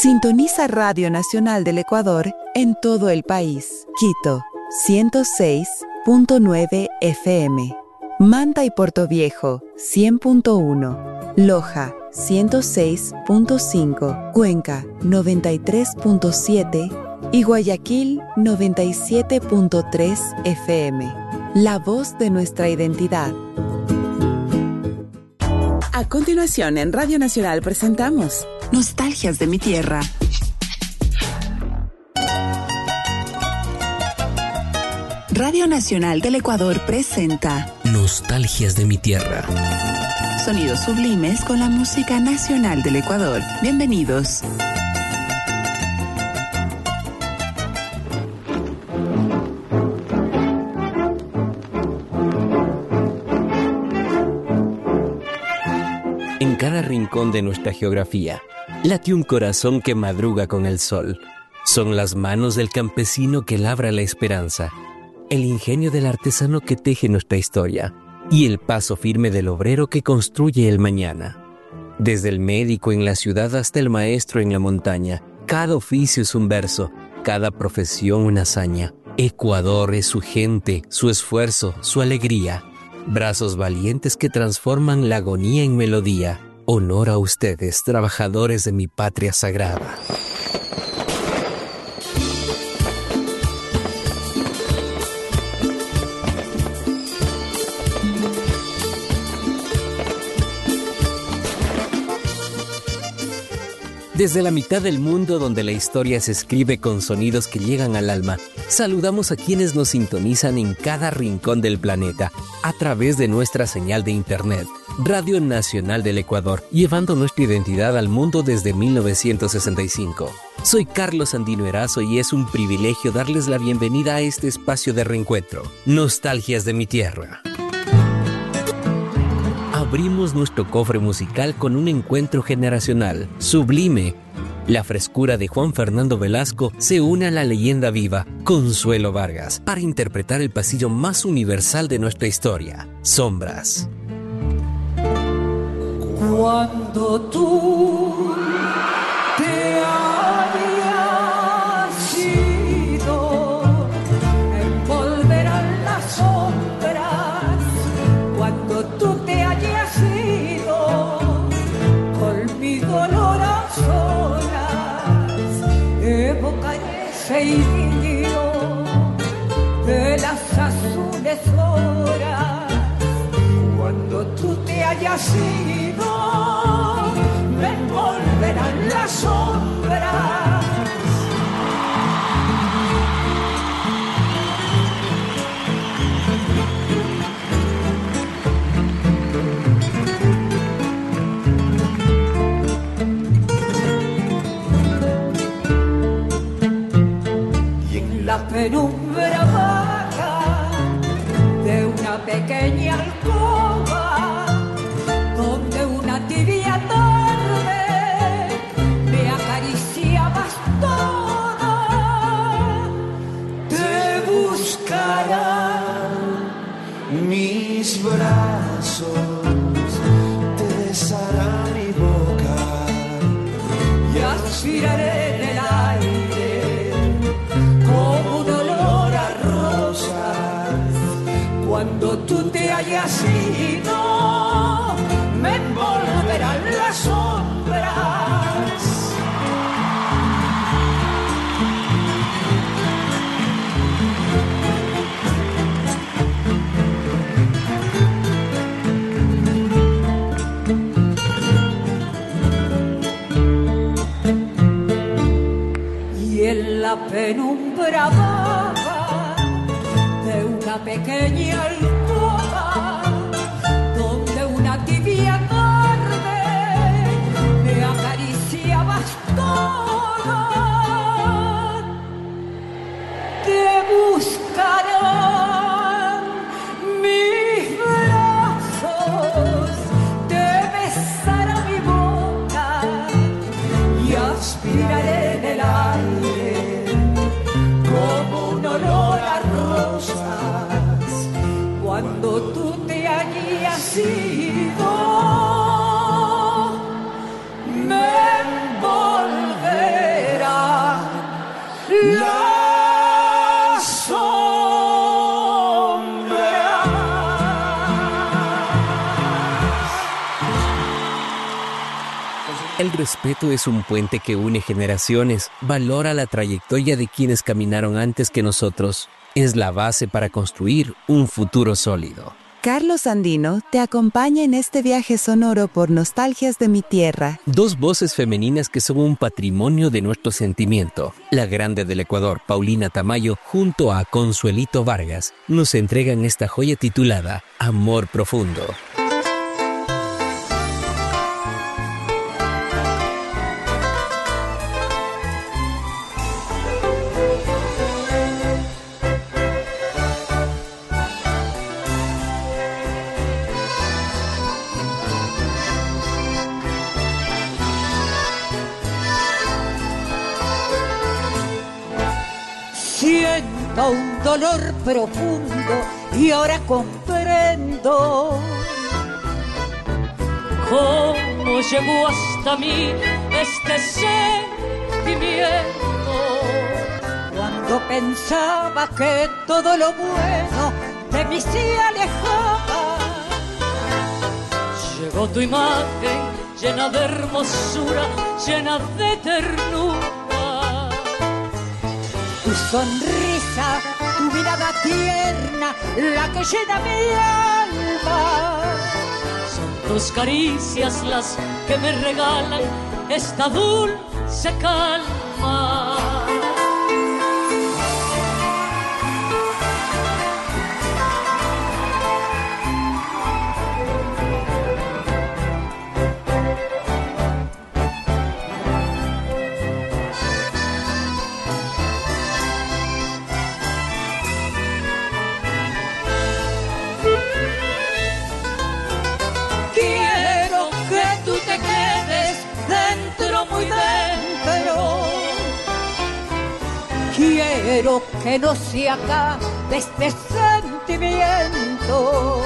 Sintoniza Radio Nacional del Ecuador en todo el país. Quito, 106.9 FM. Manta y Portoviejo, 100.1. Loja, 106.5. Cuenca, 93.7. Y Guayaquil, 97.3 FM. La voz de nuestra identidad. A continuación, en Radio Nacional presentamos Nostalgias de mi tierra. Radio Nacional del Ecuador presenta Nostalgias de mi tierra. Sonidos sublimes con la música nacional del Ecuador. Bienvenidos. En cada rincón de nuestra geografía late un corazón que madruga con el sol. Son las manos del campesino que labra la esperanza, el ingenio del artesano que teje nuestra historia y el paso firme del obrero que construye el mañana. Desde el médico en la ciudad hasta el maestro en la montaña, cada oficio es un verso, cada profesión una hazaña. Ecuador es su gente, su esfuerzo, su alegría. Brazos valientes que transforman la agonía en melodía. Honor a ustedes, trabajadores de mi patria sagrada. Desde la mitad del mundo donde la historia se escribe con sonidos que llegan al alma, saludamos a quienes nos sintonizan en cada rincón del planeta a través de nuestra señal de internet, Radio Nacional del Ecuador, llevando nuestra identidad al mundo desde 1965. Soy Carlos Andino Erazo y es un privilegio darles la bienvenida a este espacio de reencuentro, Nostalgias de mi tierra. Abrimos nuestro cofre musical con un encuentro generacional, sublime. La frescura de Juan Fernando Velasco se une a la leyenda viva, Consuelo Vargas, para interpretar el pasillo más universal de nuestra historia, Sombras. Cuando tú te hayas ido, envolverán las sombras. Cuando tú te hayas ido, con mi dolor a solas, evocaré ese idilio de las azules horas. Cuando tú te hayas ido, me envolverán las sombras. Y en la penumbra vaga de una pequeña alcoba, donde una tibia tarde me acariciabas toda, te buscarán mis brazos, te besarán mi boca y aspiraré en el aire como un olor a rosas. Cuando tú te hayas ido, me envolverán las sombras. Y en la penumbra vaga de una pequeña alcoba, donde una tibia tarde me acariciabas toda, te buscarán mis brazos, te besará mi boca y aspiraré en el aire como un olor a rosas. El respeto es un puente que une generaciones, valora la trayectoria de quienes caminaron antes que nosotros. Es la base para construir un futuro sólido. Carlos Andino te acompaña en este viaje sonoro por nostalgias de mi tierra. Dos voces femeninas que son un patrimonio de nuestro sentimiento. La grande del Ecuador, Paulina Tamayo, junto a Consuelito Vargas, nos entregan esta joya titulada Amor Profundo. Siento un dolor profundo y ahora comprendo cómo llegó hasta mí este sentimiento. Cuando pensaba que todo lo bueno de mí se alejaba, llegó tu imagen llena de hermosura, llena de ternura. Tu sonrisa, tu mirada tierna, la que llena mi alma. Son tus caricias las que me regalan esta dulce calma. Quiero que no se acabe este sentimiento.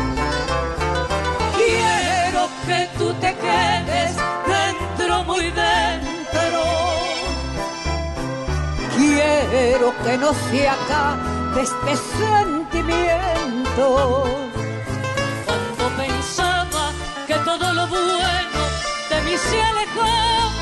Quiero que tú te quedes dentro, muy dentro. Quiero que no se acabe este sentimiento. Cuando pensaba que todo lo bueno de mí se alejaba,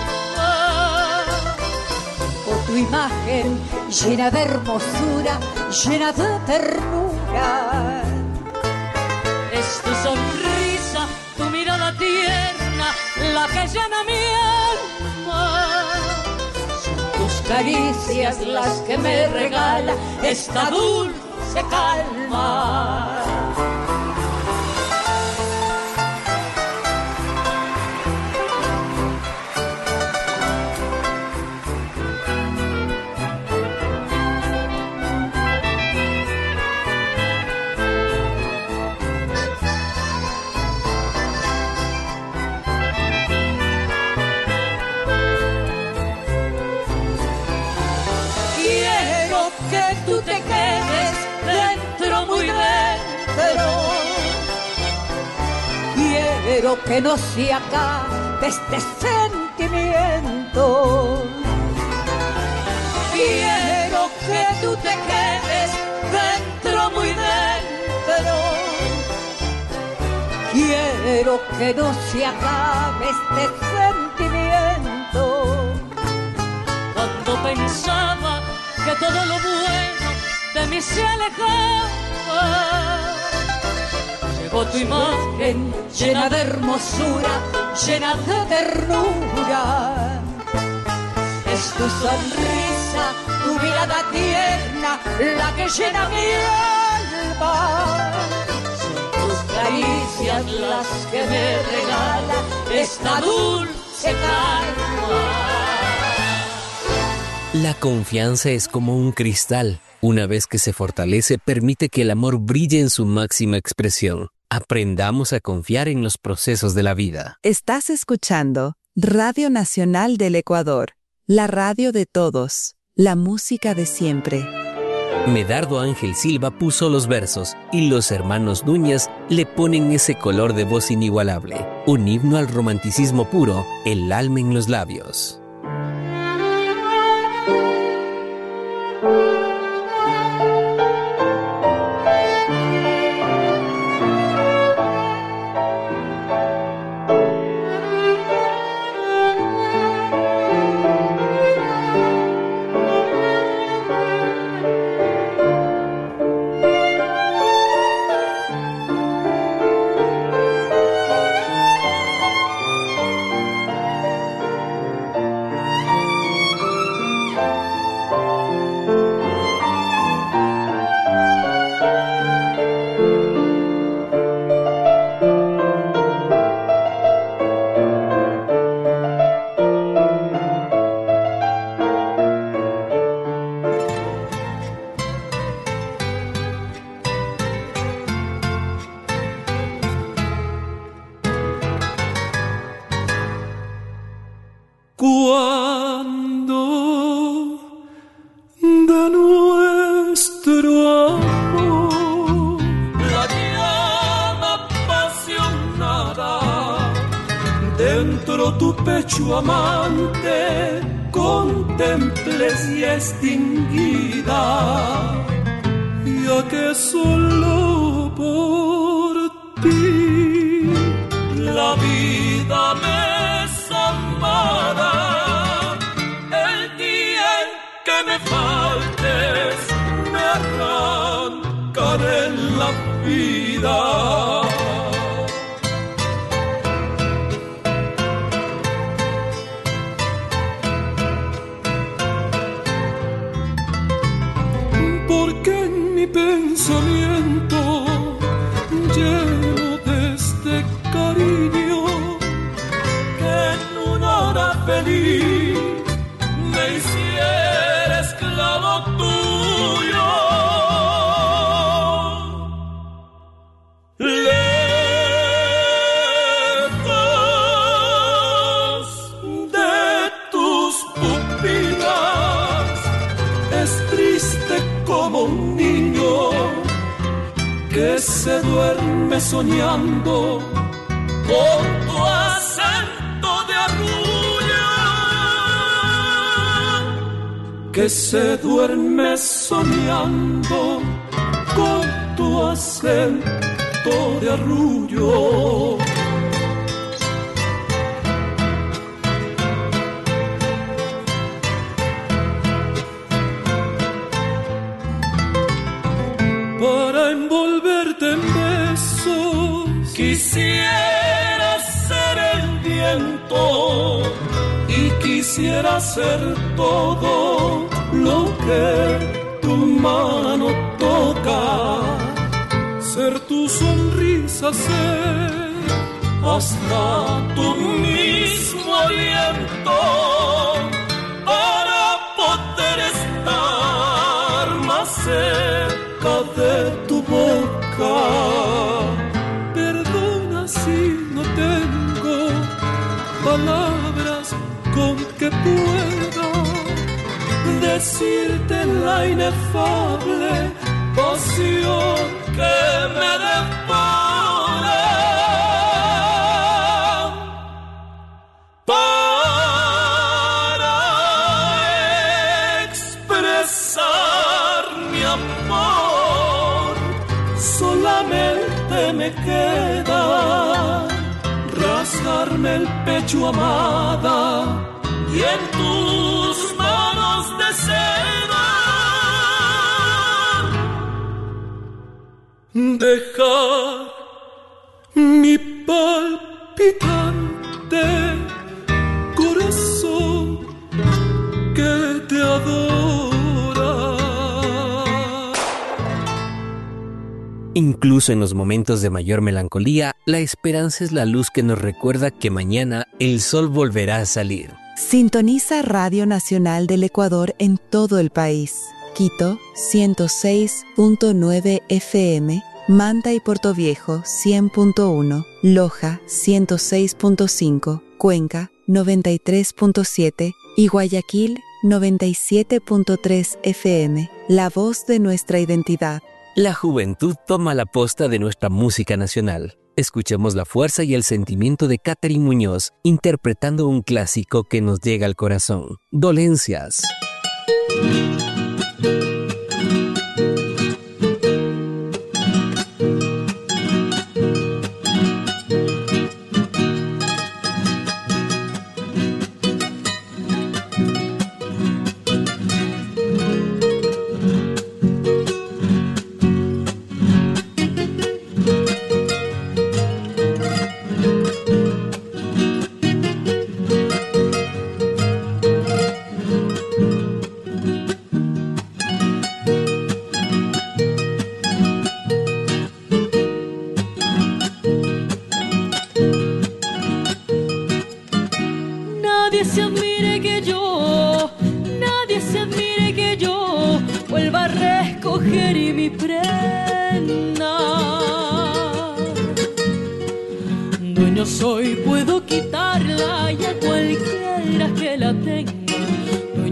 tu imagen llena de hermosura, llena de ternura. Es tu sonrisa, tu mirada tierna, la que llena mi alma. Son tus caricias las que me regala esta dulce calma. Tú te quedes dentro, muy dentro. Quiero que no se acabe este sentimiento. Quiero que tú te quedes dentro, muy dentro. Quiero que no se acabe este sentimiento. Cuando pensaba que todo lo bueno de mí se alejaba, llegó tu imagen llena de hermosura, llena de ternura. Es tu sonrisa, tu mirada tierna, la que llena mi alma. Son tus caricias las que me regala esta dulce calma. La confianza es como un cristal. Una vez que se fortalece, permite que el amor brille en su máxima expresión. Aprendamos a confiar en los procesos de la vida. Estás escuchando Radio Nacional del Ecuador, la radio de todos, la música de siempre. Medardo Ángel Silva puso los versos y los hermanos Núñez le ponen ese color de voz inigualable. Un himno al romanticismo puro, el alma en los labios. Cuando de nuestro amor la llama apasionada dentro tu pecho amante contemples y extinguida, ya que solo por ti la vida me es amada. El día en que me faltes me arrancaré la vida. Porque en mi pensamiento lleno de este cariño que en una hora feliz me hiciera esclavo tuyo. Lejos de tus pupilas es triste como un niño que se duerme soñando con tu acento de arrullo, que se duerme soñando con tu acento de arrullo. Para envolverte en besos quisiera ser el viento y quisiera ser todo lo que tu mano toca, ser tu sonrisa, ser hasta tu mismo aliento para poder estar más cerca de tu boca. Perdona si no tengo palabras con que pueda decirte la inefable pasión que me devora. Para expresar mi amor solamente me queda rasgarme el pecho, amada, y en tus manos de seda dejar mi palpitante corazón que te adora. Incluso en los momentos de mayor melancolía, la esperanza es la luz que nos recuerda que mañana el sol volverá a salir. Sintoniza Radio Nacional del Ecuador en todo el país. Quito 106.9 FM, Manta y Portoviejo 100.1, Loja 106.5, Cuenca 93.7 y Guayaquil 97.3 FM, la voz de nuestra identidad. La juventud toma la posta de nuestra música nacional. Escuchemos la fuerza y el sentimiento de Catherine Muñoz interpretando un clásico que nos llega al corazón. Dolencias. Soy, puedo quitarla y a cualquiera que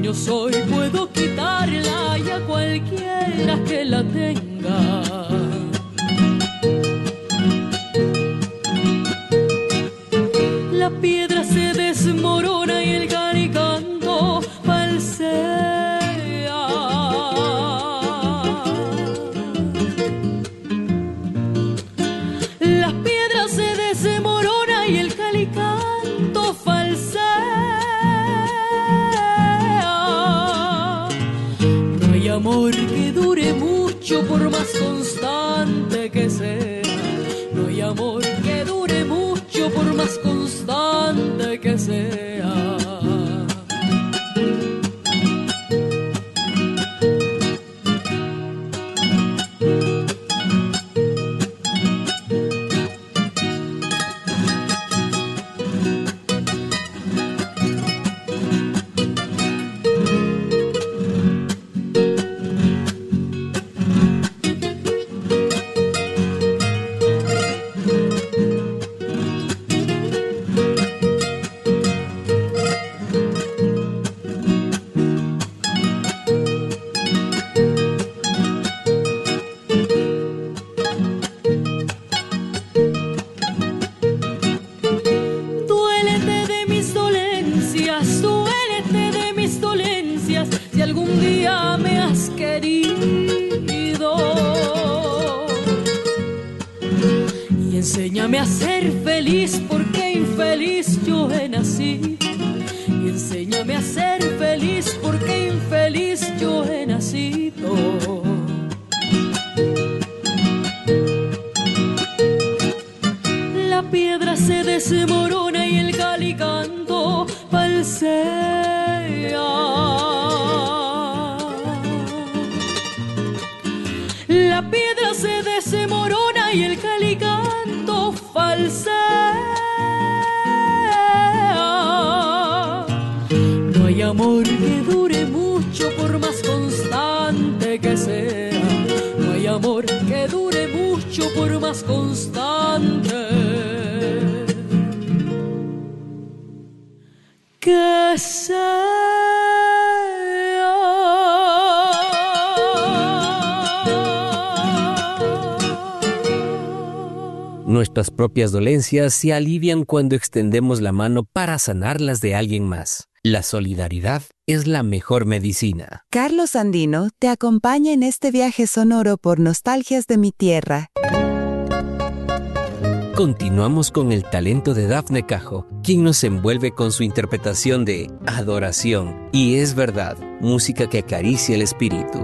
años hoy puedo quitarla y a cualquiera que la tenga. La piedra se desmorona y el calicanto falsea. La piedra se desmorona y el calicanto falsea. No hay amor que dure mucho por más constante que sea. No hay amor que dure mucho por más constante que sea. Enséñame a ser feliz porque infeliz yo he nacido. Y enséñame a ser feliz porque infeliz yo he nacido. La piedra se desmorona y el calicanto falsea. La piedra se desmorona y el calicanto falsea. No hay amor que dure mucho por más constante que sea. No hay amor que dure mucho por más constante que sea. Nuestras propias dolencias se alivian cuando extendemos la mano para sanarlas de alguien más. La solidaridad es la mejor medicina. Carlos Andino te acompaña en este viaje sonoro por nostalgias de mi tierra. Continuamos con el talento de Dafne Cajo, quien nos envuelve con su interpretación de Adoración. Y es verdad, música que acaricia el espíritu.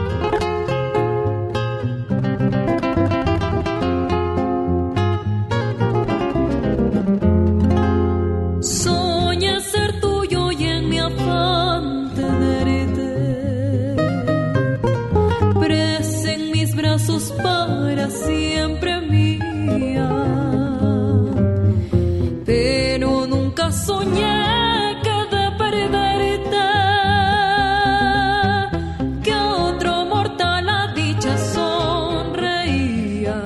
Para siempre mía, pero nunca soñé que de perderte, que otro mortal a dicha sonreía.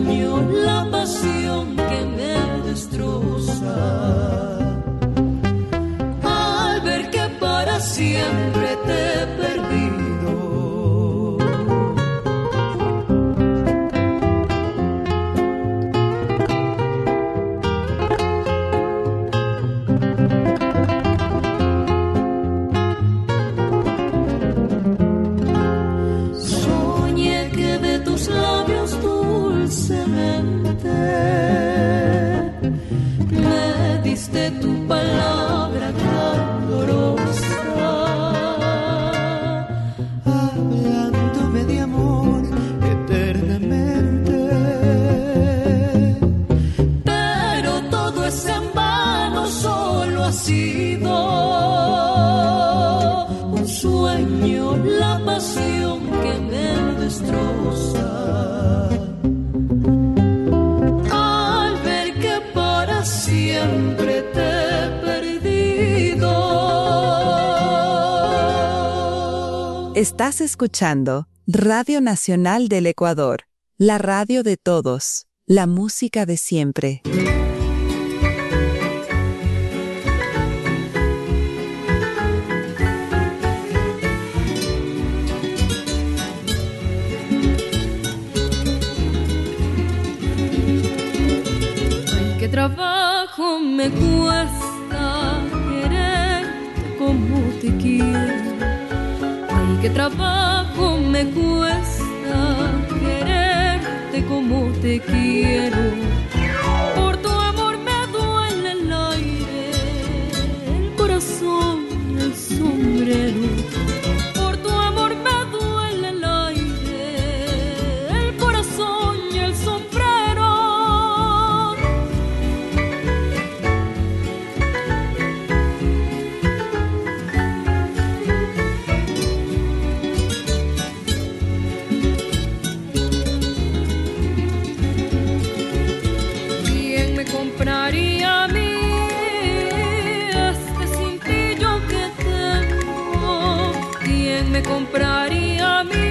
sueño, la pasión que me destroza. Al ver que para siempre te he perdido. De tu palabra calorosa, hablándome de amor eternamente, pero todo es en vano, solo ha sido un sueño, la pasión que me destroza. Siempre te he perdido. Estás escuchando Radio Nacional del Ecuador, la radio de todos, la música de siempre. Trabajo me cuesta quererte como te quiero. Ay, qué trabajo me cuesta quererte como te quiero. Por tu amor me duele el aire, el corazón, el sombrero. Por tu amor me duele el aire, el corazón y el sombrero. Compraría a mí este cintillo que tengo. ¿Quién me compraría a mí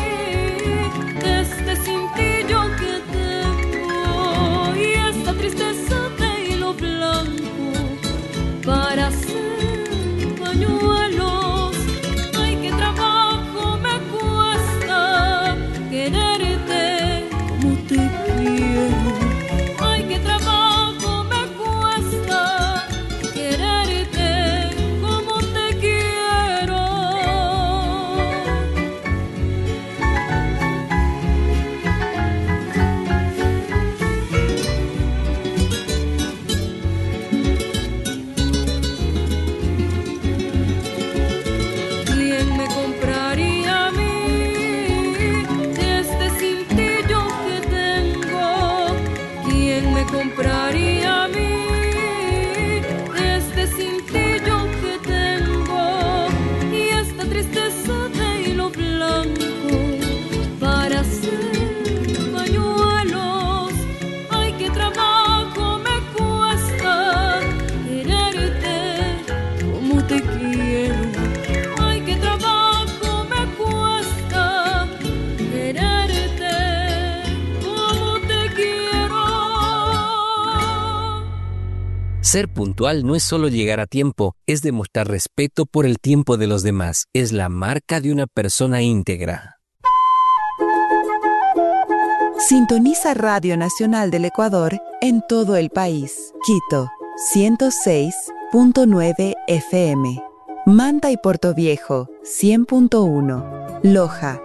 este cintillo que tengo? Y esta tristeza de hilo blanco para hacer pañuelos. Ay, qué trabajo me cuesta quererte como te quiero. Compraría a mí este cintillo que tengo y esta tristeza de hilo blanco para hacer pañuelos. Ay, qué trabajo me cuesta quererte como te quiero. Ay, qué trabajo me cuesta quererte como te quiero. Ser puntual no es solo llegar a tiempo, es demostrar respeto por el tiempo de los demás. Es la marca de una persona íntegra. Sintoniza Radio Nacional del Ecuador en todo el país. Quito, 106.9 FM. Manta y Portoviejo, 100.1. Loja,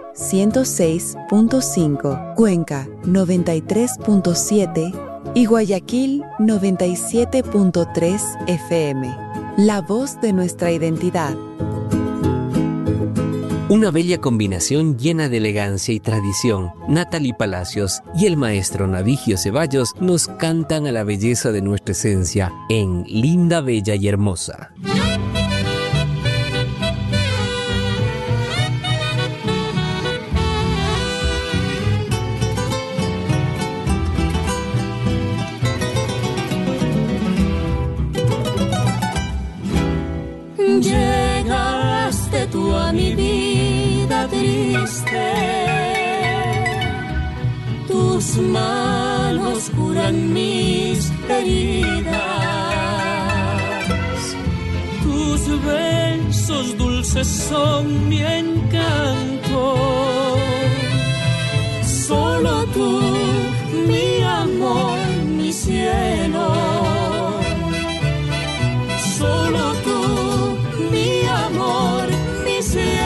106.5. Cuenca, 93.7. Y Guayaquil 97.3 FM. La voz de nuestra identidad. Una bella combinación llena de elegancia y tradición. Natalie Palacios y el maestro Navigio Ceballos nos cantan a la belleza de nuestra esencia en Linda, Bella y Hermosa. Llegaste tú a mi vida triste, tus manos manos curan mis heridas. Tus besos dulces son mi encanto. Solo tú, mi amor, mi cielo. Solo tú, mi amor, mi cielo.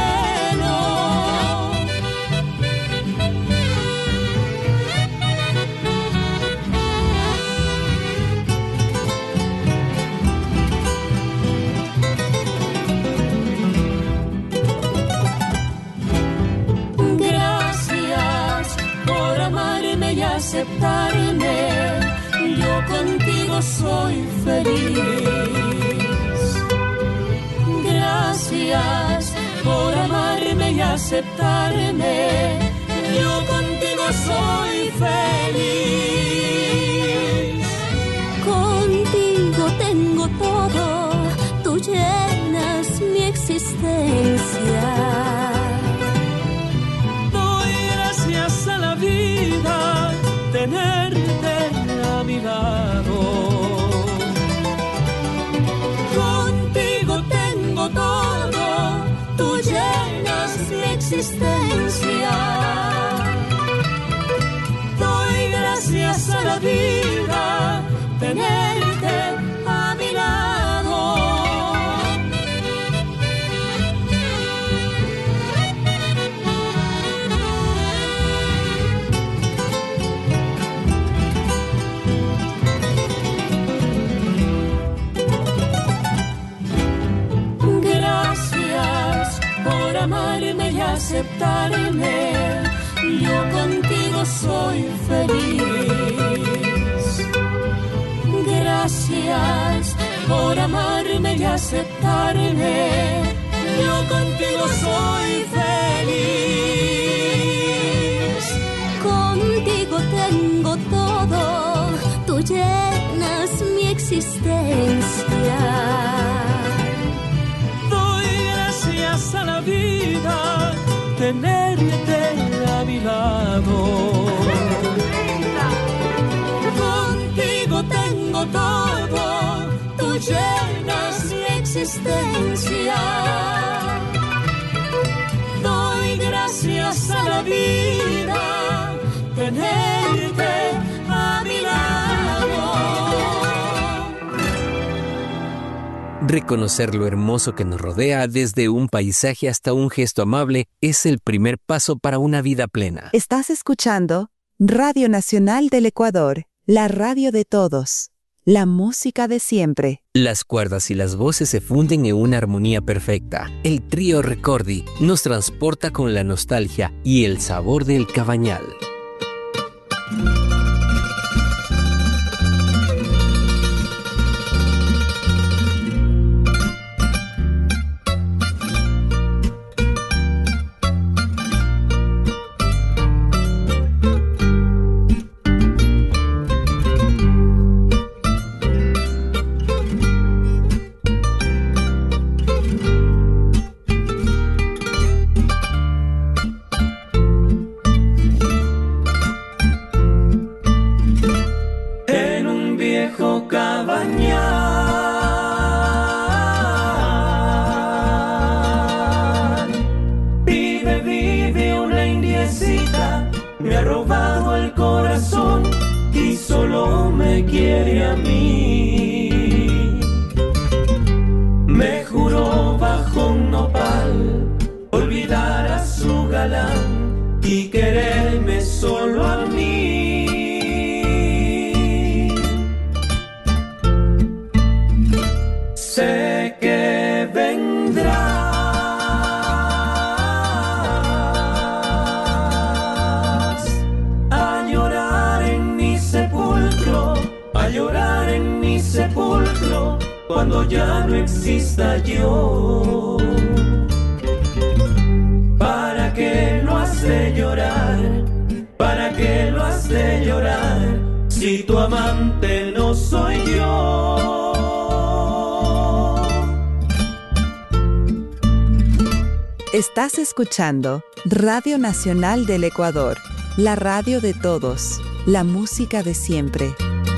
Y aceptarme, yo contigo soy feliz. Gracias por amarme y aceptarme, yo contigo soy feliz. Contigo tengo todo, tú llenas mi existencia. Doy gracias a la vida tenerte a mi lado. Contigo tengo todo, tú llenas mi existencia. Doy gracias a la vida tenerte a mi lado. Amarme y aceptarme, yo contigo soy feliz. Gracias por amarme y aceptarme, yo contigo soy feliz. Contigo tengo todo, tú llenas mi existencia. A la vida tenerte a mi lado. Contigo tengo todo, tú llenas mi existencia. Doy gracias a la vida tenerte a mi lado. Reconocer lo hermoso que nos rodea, desde un paisaje hasta un gesto amable, es el primer paso para una vida plena. Estás escuchando Radio Nacional del Ecuador, la radio de todos, la música de siempre. Las cuerdas y las voces se funden en una armonía perfecta. El trío Recordi nos transporta con la nostalgia y el sabor del Cabañal. Y quererme solo a mí. Sé que vendrás a llorar en mi sepulcro, a llorar en mi sepulcro, cuando ya no exista yo. ¿Para qué lo has de llorar? ¿Para qué lo has de llorar? Si tu amante no soy yo. Estás escuchando Radio Nacional del Ecuador, la radio de todos, la música de siempre.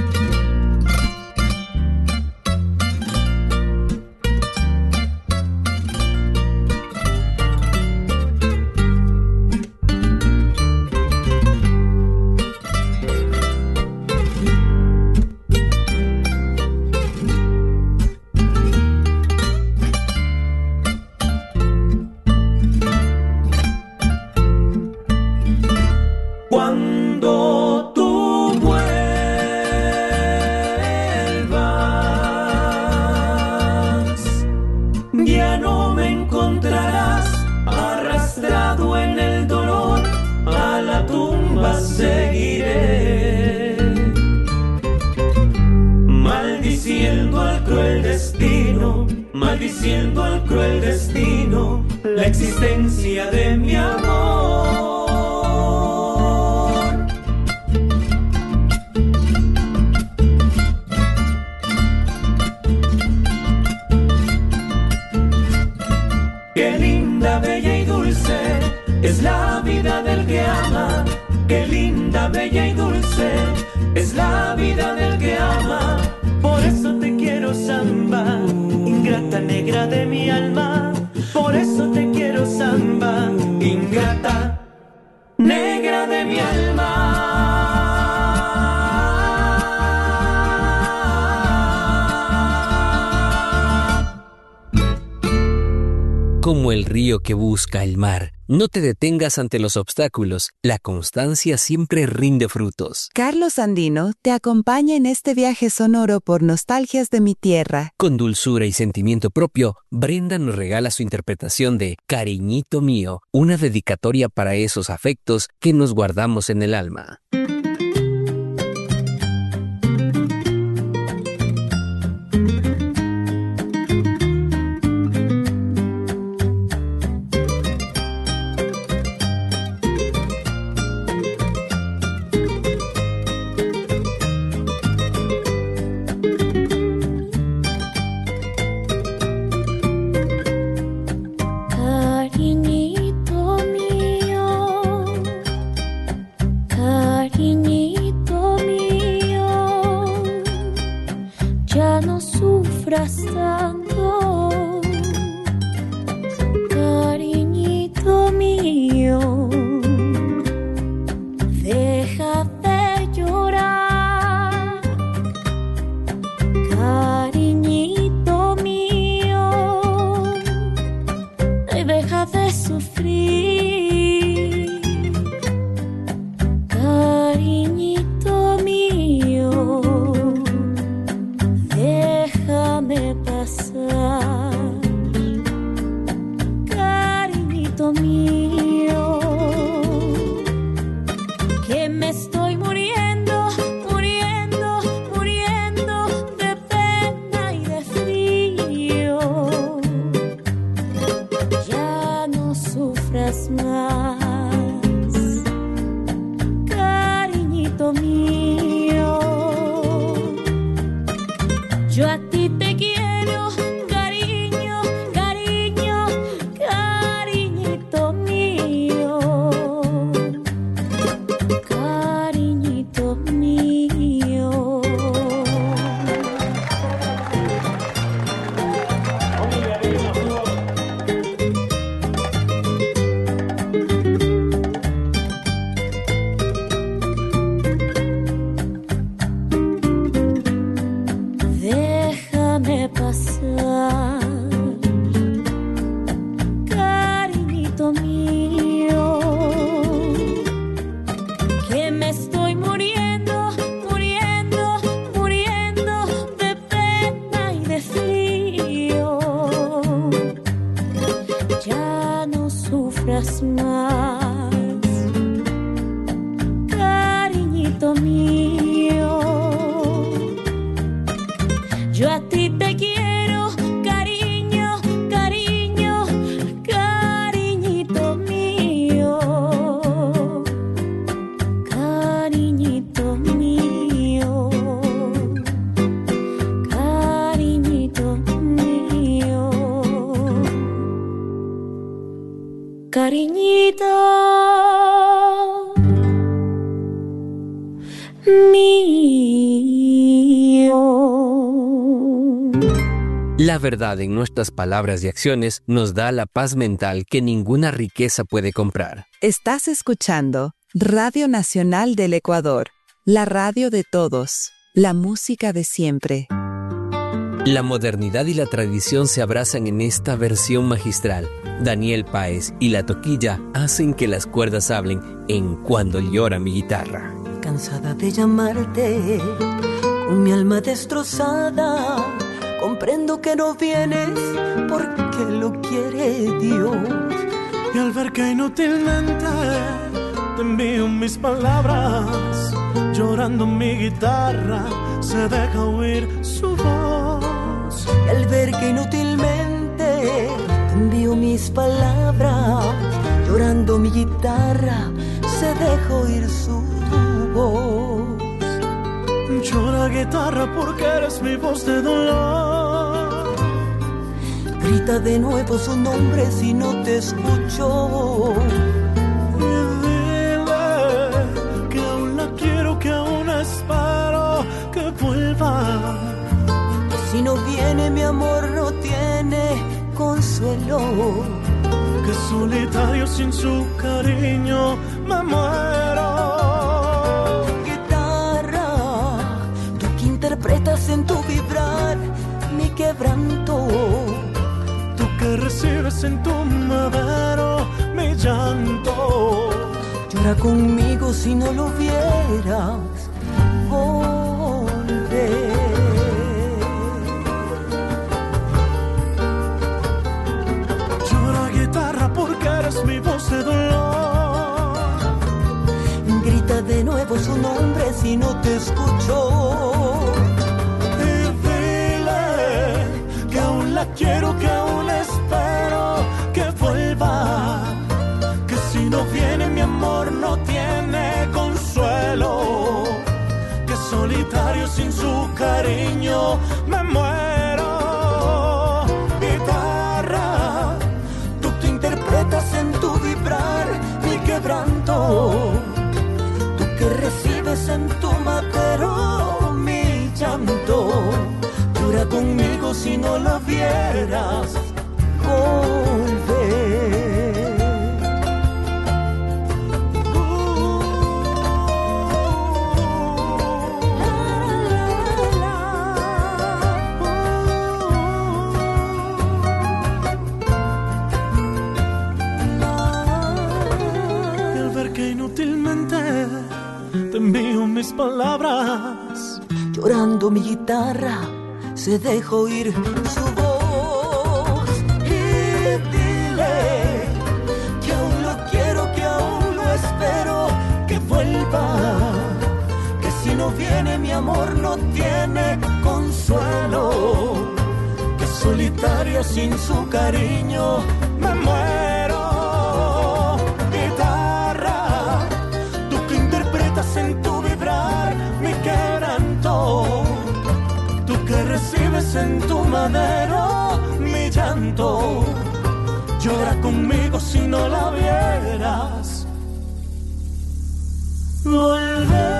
Cuando tú vuelvas, ya no me encontrarás arrastrado en el dolor, a la tumba seguiré, maldiciendo al cruel destino, maldiciendo al cruel destino, la existencia de mi amor. Qué linda, bella y dulce es la vida del que ama. Qué linda, bella y dulce es la vida del que ama. Por eso te quiero, samba, ingrata negra de mi alma. Por eso te quiero, samba, ingrata negra de mi alma. Como el río que busca el mar. No te detengas ante los obstáculos. La constancia siempre rinde frutos. Carlos Andino te acompaña en este viaje sonoro por nostalgias de mi tierra. Con dulzura y sentimiento propio, Brenda nos regala su interpretación de Cariñito Mío, una dedicatoria para esos afectos que nos guardamos en el alma. Tanto, cariñito mío, deja de llorar, cariñito mío, y deja de sufrir, cariñito mío, déjame pasar. La verdad en nuestras palabras y acciones nos da la paz mental que ninguna riqueza puede comprar. Estás escuchando Radio Nacional del Ecuador, la radio de todos, la música de siempre. La modernidad y la tradición se abrazan en esta versión magistral. Daniel Páez y La Toquilla hacen que las cuerdas hablen en Cuando llora mi guitarra. Cansada de llamarte, con mi alma destrozada, comprendo que no vienes porque lo quiere Dios. Y al ver que inútilmente te envío mis palabras, llorando mi guitarra se deja oír su voz. Y al ver que inútilmente te envío mis palabras, llorando mi guitarra se deja oír su voz. Llora guitarra porque eres mi voz de dolor. Grita de nuevo su nombre si no te escucho. Y dile que aún la quiero, que aún espero que vuelva. Si no viene mi amor no tiene consuelo. Que solitario sin su cariño me muero. Interpretas en tu vibrar mi quebranto. Tú que recibes en tu madero mi llanto. Llora conmigo si no lo vieras volver. Llora guitarra porque eres mi voz de dolor. Grita de nuevo su nombre si no te escucho. La quiero, que aún espero que vuelva. Que si no viene mi amor no tiene consuelo. Que solitario sin su cariño me muero. Guitarra, tú te interpretas en tu vibrar mi quebranto. Tú que recibes en tu madero mi llanto. Llora conmigo si no la vieras volver. Y al ver que inútilmente te envío mis palabras, llorando mi guitarra se deja oír su voz. Y dile que aún lo quiero, que aún lo espero que vuelva. Que si no viene mi amor no tiene consuelo. Que solitaria sin su cariño me muero. Guitarra, tú que interpretas en tu vibrar mi quebranto. Que recibes en tu madero mi llanto. Llora conmigo si no la vieras volver.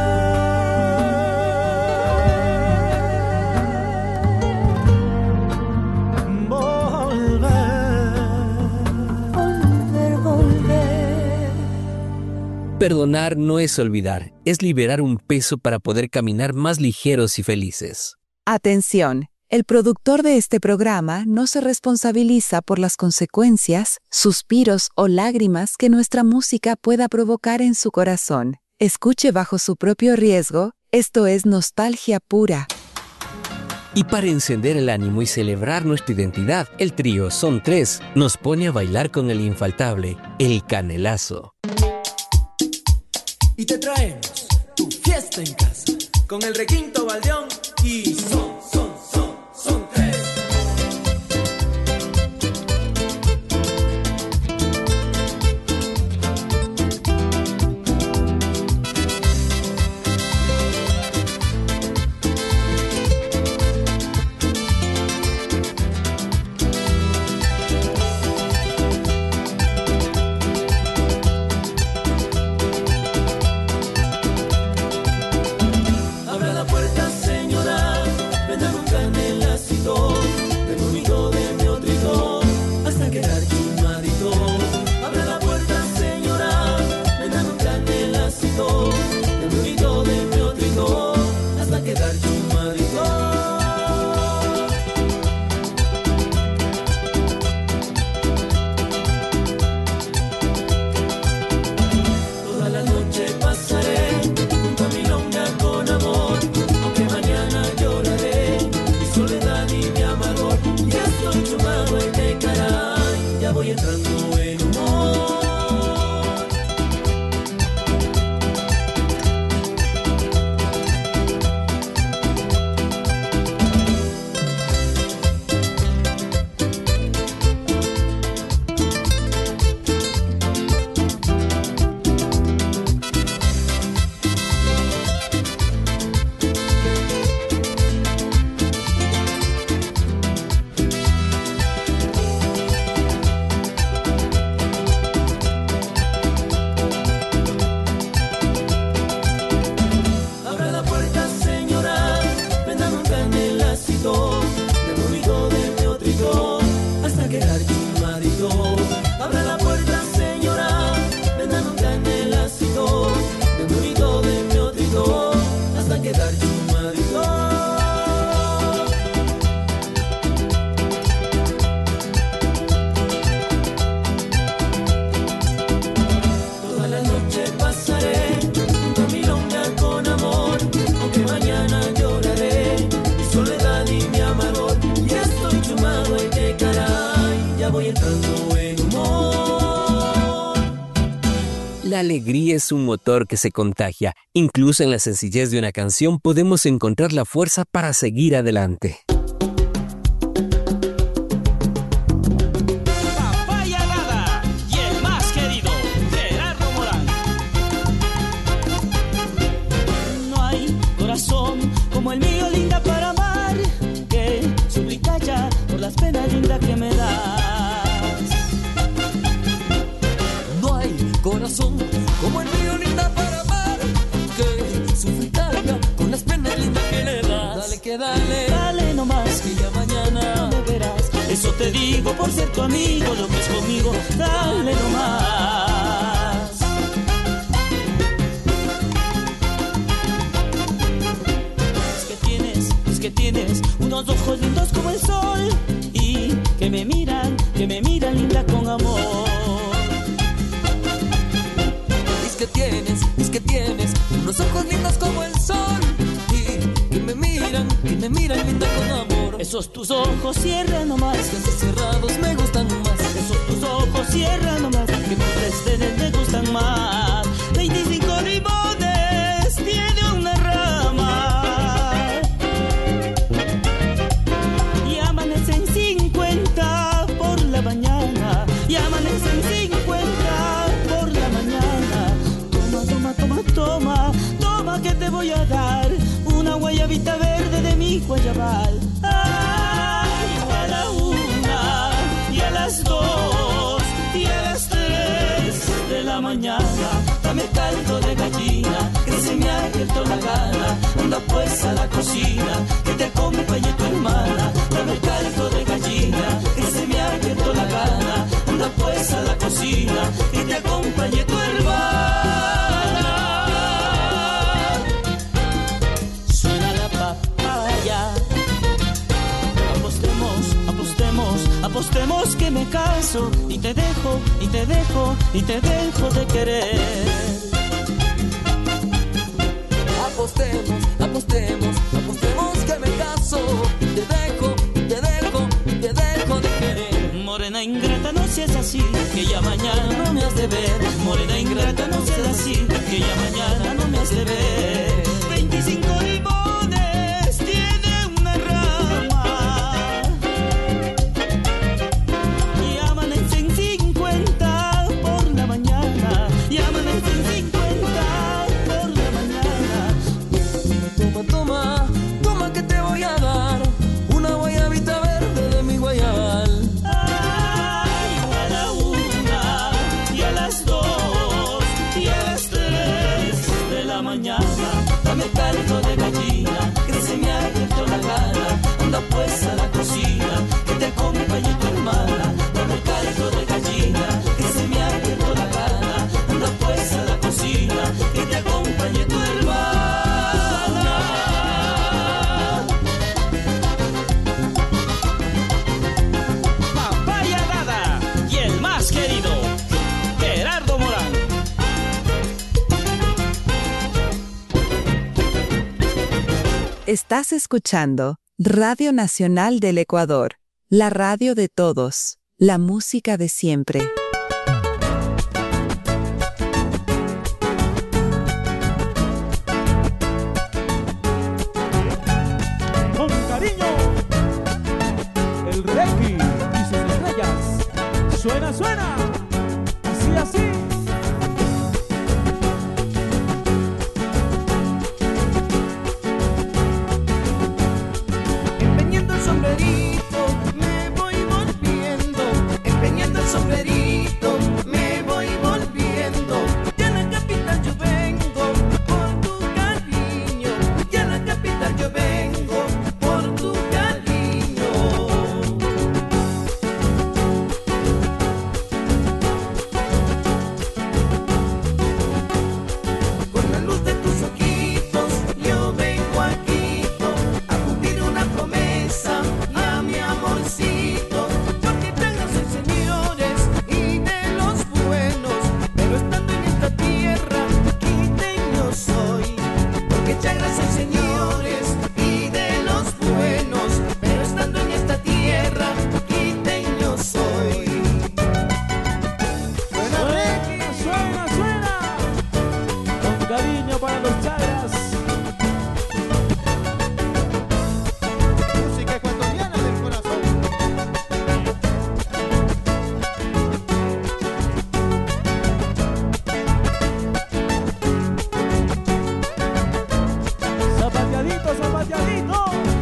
Volver. Perdonar no es olvidar, es liberar un peso para poder caminar más ligeros y felices. Atención, el productor de este programa no se responsabiliza por las consecuencias, suspiros o lágrimas que nuestra música pueda provocar en su corazón. Escuche bajo su propio riesgo, esto es nostalgia pura. Y para encender el ánimo y celebrar nuestra identidad, el trío Son Tres nos pone a bailar con el infaltable, el canelazo. Y te traemos tu fiesta en casa, con el requinto Baldeón y son tres. Abra la puerta, señora, La alegría es un motor que se contagia. Incluso en la sencillez de una canción podemos encontrar la fuerza para seguir adelante. Papaya Dada y el más querido, Gerardo Morán. No hay corazón como el mío, linda, para amar, que suplica ya por las penas lindas que me das. No hay corazón como el mío, linda, para amar, que suplica con las penas lindas que le das. Dale que dale, Dale nomás, que ya mañana me verás. Eso te digo por ser tu amigo, lo que es conmigo, dale nomás. Es que tienes unos ojos lindos como el sol y que me miran linda con amor. Es que tienes unos ojos lindos como el sol y que me miran linda con amor. Esos tus ojos cierran nomás, que esos cerrados me gustan más. Esos tus ojos cierran nomás, que tus dedos me gustan más. 25 limones tiene una rama y amanecen 50 por la mañana, y amanecen 50 por la mañana. Toma que te voy a dar una guayabita verde de mi guayabal. Ay, a la 1 y a las 2 y a las 3 de la mañana. Dame caldo de gallina, que se me ha abierto la gana. Anda pues a la cocina, que te acompañe tu hermana. Dame caldo de gallina, que se me ha abierto la gana. Anda pues a la cocina, que te acompañe tu hermana. Apostemos que me caso y te dejo de querer. Apostemos que me caso y te dejo de querer. Morena ingrata, no seas así, que ya mañana no me has de ver. Morena ingrata, no seas así, que ya mañana no me has de ver. 25 limones tiene una rama y amanecen 50 por la mañana, y amanecen 50 por la mañana. Toma que te voy a dar una guayabita verde de mi guayabal. Ay, a la 1 y a las 2 y a las 3 de la mañana. Dame caldo de gallina, que se me ha abierto la gana. Anda pues a la cocina, que te acompañe tu hermana. Dame caldo de gallina, que se me ha abierto la gana. Anda pues a la cocina, que te acompañe tu hermana. Papaya Dada y el más querido, Gerardo Morán. Estás escuchando Radio Nacional del Ecuador, la radio de todos, la música de siempre. Con cariño, el Reiki y sus estrellas. Suena, así. Empeñando el sombrerito, me voy volviendo. Empeñando el sombrerito. cariño para los chagras. Música ecuatoriana del corazón. Zapateadito, zapateadito.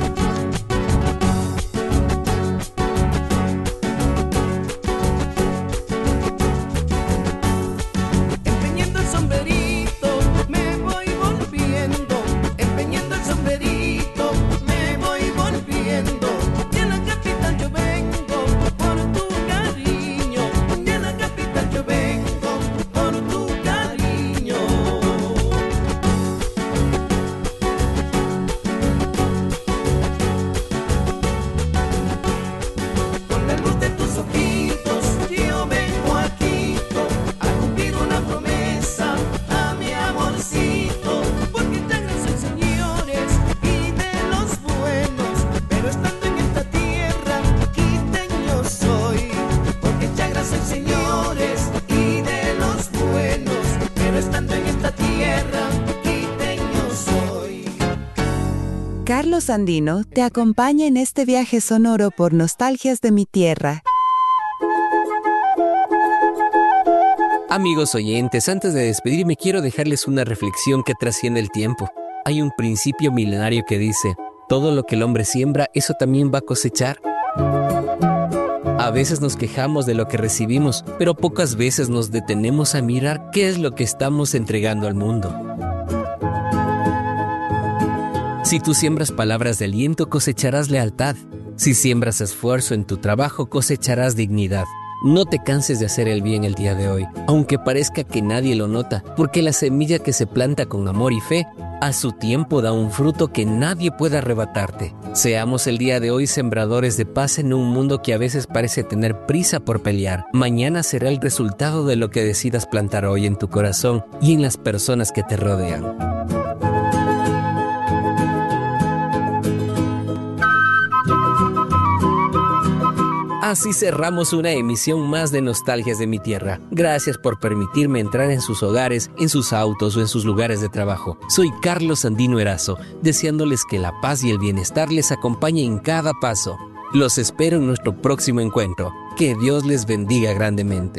Empeñando el sombrerito, me voy volviendo. Empeñando el sombrerito, me voy volviendo. Y en la capital yo vengo por tu cariño. Y en la capital yo vengo por tu cariño. Con la luz de tus ojitos yo vengo a Quito a cumplir una promesa a mi amorcito. Porque Chagra soy, señores, y de los buenos, pero estando en esta tierra quiteño soy. Porque Chagra soy, señores, y de los buenos, pero estando en esta tierra quiteño soy. Carlos Andino te acompaña en este viaje sonoro por nostalgias de mi tierra. Amigos oyentes, antes de despedirme quiero dejarles una reflexión que trasciende el tiempo. Hay un principio milenario que dice, todo lo que el hombre siembra, eso también va a cosechar. A veces nos quejamos de lo que recibimos, pero pocas veces nos detenemos a mirar qué es lo que estamos entregando al mundo. Si tú siembras palabras de aliento, cosecharás lealtad. Si siembras esfuerzo en tu trabajo, cosecharás dignidad. No te canses de hacer el bien el día de hoy, aunque parezca que nadie lo nota, porque la semilla que se planta con amor y fe, a su tiempo da un fruto que nadie puede arrebatarte. Seamos el día de hoy sembradores de paz en un mundo que a veces parece tener prisa por pelear. Mañana será el resultado de lo que decidas plantar hoy en tu corazón y en las personas que te rodean. Así cerramos una emisión más de Nostalgias de mi Tierra. Gracias por permitirme entrar en sus hogares, en sus autos o en sus lugares de trabajo. Soy Carlos Andino Erazo, deseándoles que la paz y el bienestar les acompañe en cada paso. Los espero en nuestro próximo encuentro. Que Dios les bendiga grandemente.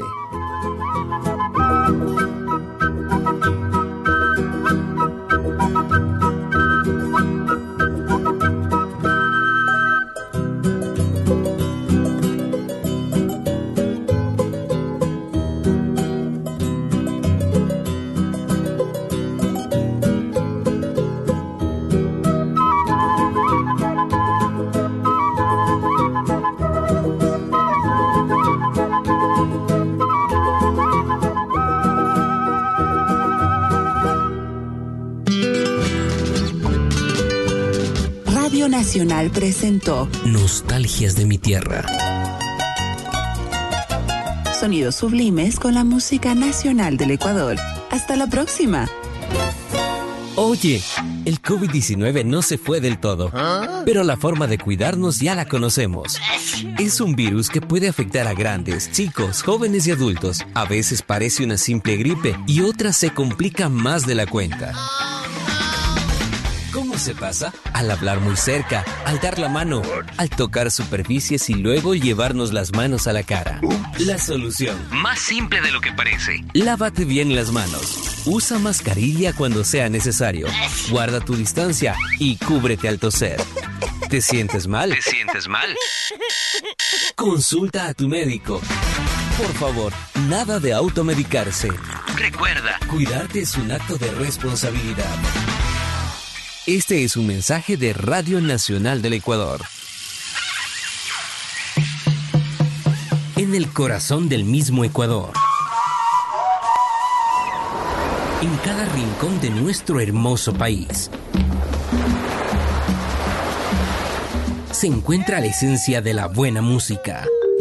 Radio Nacional presentó Nostalgias de mi Tierra. Sonidos sublimes con la música nacional del Ecuador. Hasta la próxima. Oye, el COVID-19 no se fue del todo, pero la forma de cuidarnos ya la conocemos. Es un virus que puede afectar a grandes, chicos, jóvenes y adultos. A veces parece una simple gripe y otras se complican más de la cuenta. ¿Cómo se pasa? Al hablar muy cerca, al dar la mano, al tocar superficies y luego llevarnos las manos a la cara. La solución, más simple de lo que parece. Lávate bien las manos. Usa mascarilla cuando sea necesario. Guarda tu distancia y cúbrete al toser. ¿Te sientes mal? ¿Te sientes mal? Consulta a tu médico. Por favor, nada de automedicarse. Recuerda, cuidarte es un acto de responsabilidad. Este es un mensaje de Radio Nacional del Ecuador. En el corazón del mismo Ecuador. En cada rincón de nuestro hermoso país. Se encuentra la esencia de la buena música.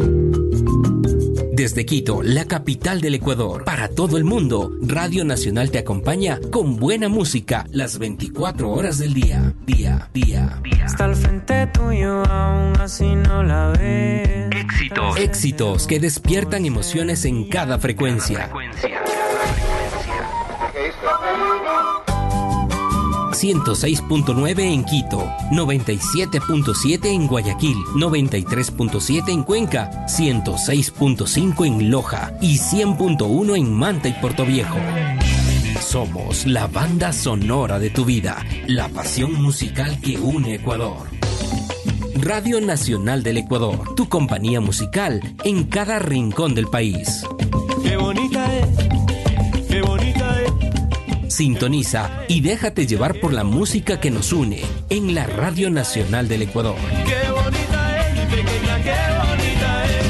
Desde Quito, la capital del Ecuador, para todo el mundo, Radio Nacional te acompaña con buena música las 24 horas del día. Está al frente tuyo, aún así no la ves. Éxitos que despiertan emociones en cada frecuencia. 106.9 en Quito, 97.7 en Guayaquil, 93.7 en Cuenca, 106.5 en Loja y 100.1 en Manta y Portoviejo. Somos la banda sonora de tu vida, la pasión musical que une Ecuador. Radio Nacional del Ecuador, tu compañía musical en cada rincón del país. ¡Qué bonita es! ¡Qué bonita es! Sintoniza y déjate llevar por la música que nos une en la Radio Nacional del Ecuador. ¡Qué bonita es, mi pequeña, qué bonita es!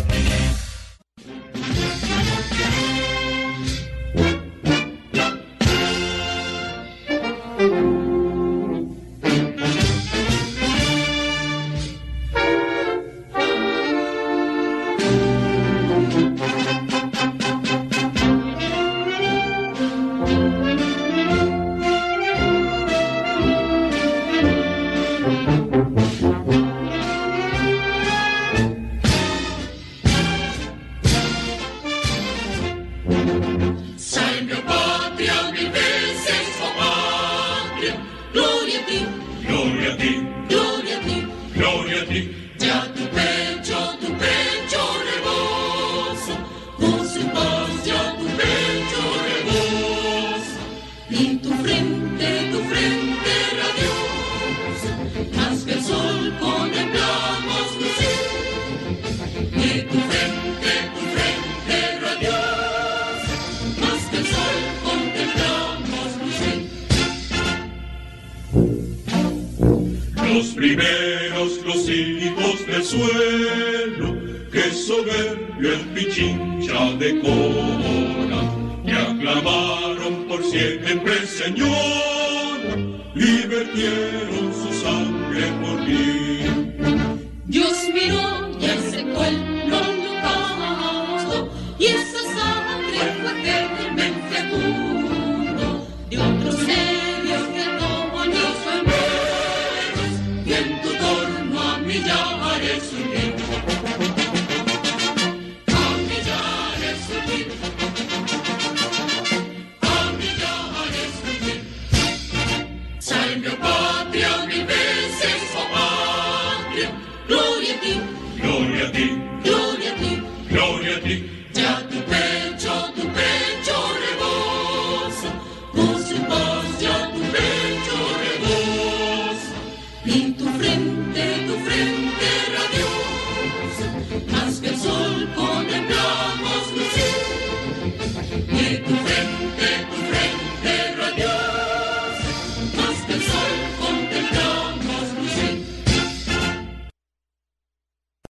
Dios miró y aceptó el holocausto, y esa sangre fue que